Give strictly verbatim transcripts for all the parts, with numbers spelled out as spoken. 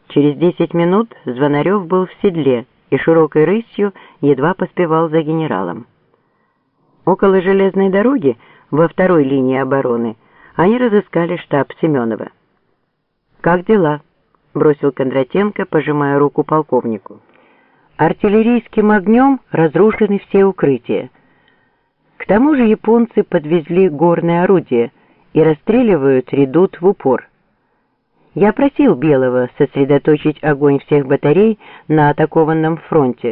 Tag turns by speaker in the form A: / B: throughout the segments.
A: Через десять минут Звонарев был в седле и широкой рысью едва поспевал за генералом. Около железной дороги, во второй линии обороны, они разыскали штаб Семенова. «Как дела?» — бросил Кондратенко, пожимая руку полковнику. «Артиллерийским огнем разрушены все укрытия. К тому же японцы подвезли горные орудия и расстреливают редут в упор. Я просил Белого сосредоточить огонь всех батарей на атакованном фронте».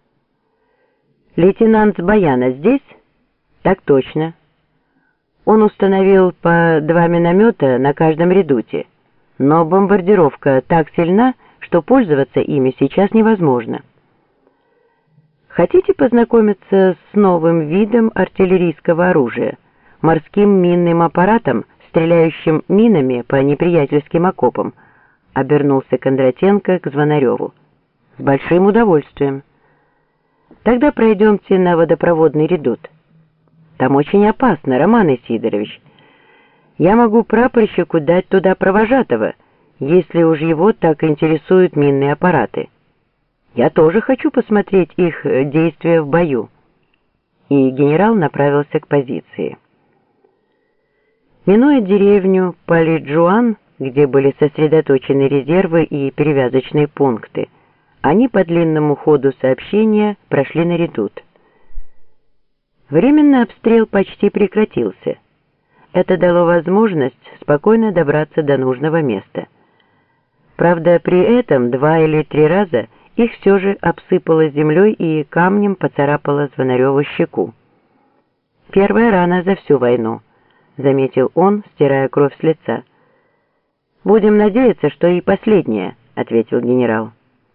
A: «Лейтенант Баяна здесь?» «Так точно. Он установил по два миномета на каждом редуте, но бомбардировка так сильна, что пользоваться ими сейчас невозможно. Хотите познакомиться с новым видом артиллерийского оружия, морским минным аппаратом, стреляющим минами по неприятельским окопам?» — обернулся Кондратенко к Звонареву. «С большим удовольствием. Тогда пройдемте на водопроводный редут. Там очень опасно, Роман Исидорович. Я могу прапорщику дать туда провожатого, если уж его так интересуют минные аппараты. Я тоже хочу посмотреть их действия в бою». И генерал направился к позиции. Минуя деревню Палиджуан, где были сосредоточены резервы и перевязочные пункты, они по длинному ходу сообщения прошли на редут. Временный обстрел почти прекратился. Это дало возможность спокойно добраться до нужного места. Правда, при этом два или три раза их все же обсыпало землей и камнем поцарапало Звонареву щеку. «Первая рана за всю войну», — заметил он, стирая кровь с лица. «Будем надеяться, что и последняя», — ответил генерал.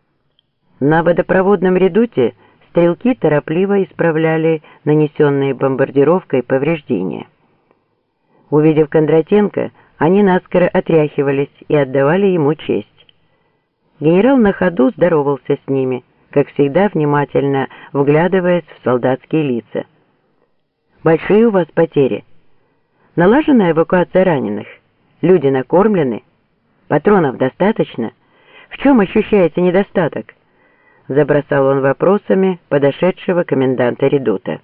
A: На водопроводном редуте стрелки торопливо исправляли нанесенные бомбардировкой повреждения. Увидев Кондратенко, они наскоро отряхивались и отдавали ему честь. Генерал на ходу здоровался с ними, как всегда внимательно вглядываясь в солдатские лица. «Большие у вас потери? Налажена эвакуация раненых? Люди накормлены? Патронов достаточно? В чем ощущаете недостаток?» Забросал он вопросами подошедшего коменданта редута.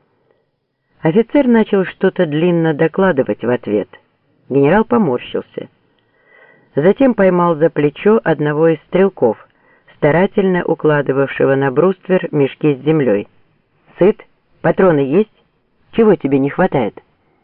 A: Офицер начал что-то длинно докладывать в ответ. Генерал поморщился. Затем поймал за плечо одного из стрелков, старательно укладывавшего на бруствер мешки с землей. «Сыт? Патроны есть? Чего тебе не хватает?»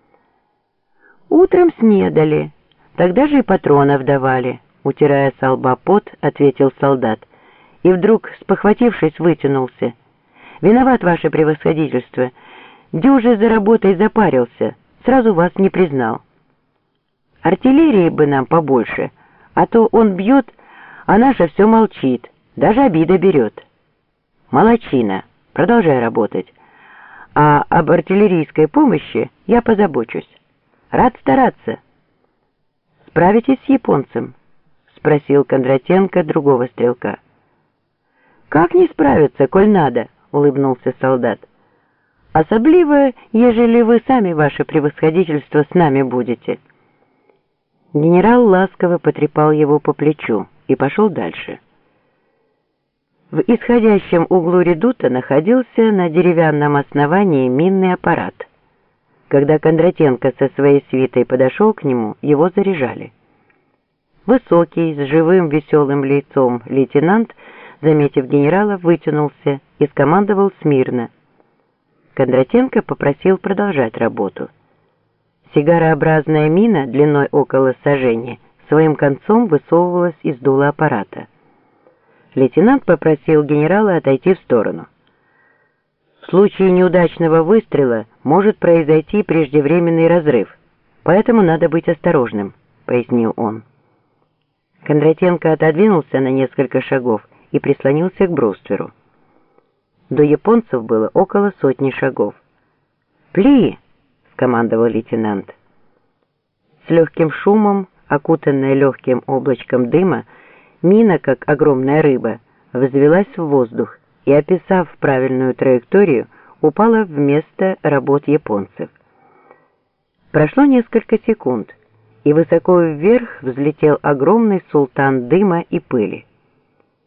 A: «Утром снедали, тогда же и патронов давали», — утирая со лба пот, ответил солдат. И вдруг, спохватившись, вытянулся. «Виноват, ваше превосходительство. Дюже за работой запарился, сразу вас не признал. Артиллерии бы нам побольше, а то он бьет, а наша все молчит, даже обида берет. Молодчина, продолжай работать. А об артиллерийской помощи я позабочусь. Рад стараться». «Справитесь с японцем?» — спросил Кондратенко другого стрелка. «Как не справиться, коль надо?» — улыбнулся солдат. «Особливо, ежели вы сами, ваше превосходительство, с нами будете». Генерал ласково потрепал его по плечу и пошел дальше. В исходящем углу редута находился на деревянном основании минный аппарат. Когда Кондратенко со своей свитой подошел к нему, его заряжали. Высокий, с живым веселым лицом лейтенант, заметив генерала, вытянулся и скомандовал смирно. Кондратенко попросил продолжать работу. Сигарообразная мина длиной около сажения своим концом высовывалась из дула аппарата. Лейтенант попросил генерала отойти в сторону. «В случае неудачного выстрела может произойти преждевременный разрыв, поэтому надо быть осторожным», — пояснил он. Кондратенко отодвинулся на несколько шагов и прислонился к брустверу. До японцев было около сотни шагов. «Пли!» — скомандовал лейтенант. С легким шумом, окутанная легким облачком дыма, мина, как огромная рыба, взвелась в воздух и, описав правильную траекторию, упала в место работ японцев. Прошло несколько секунд, и высоко вверх взлетел огромный султан дыма и пыли.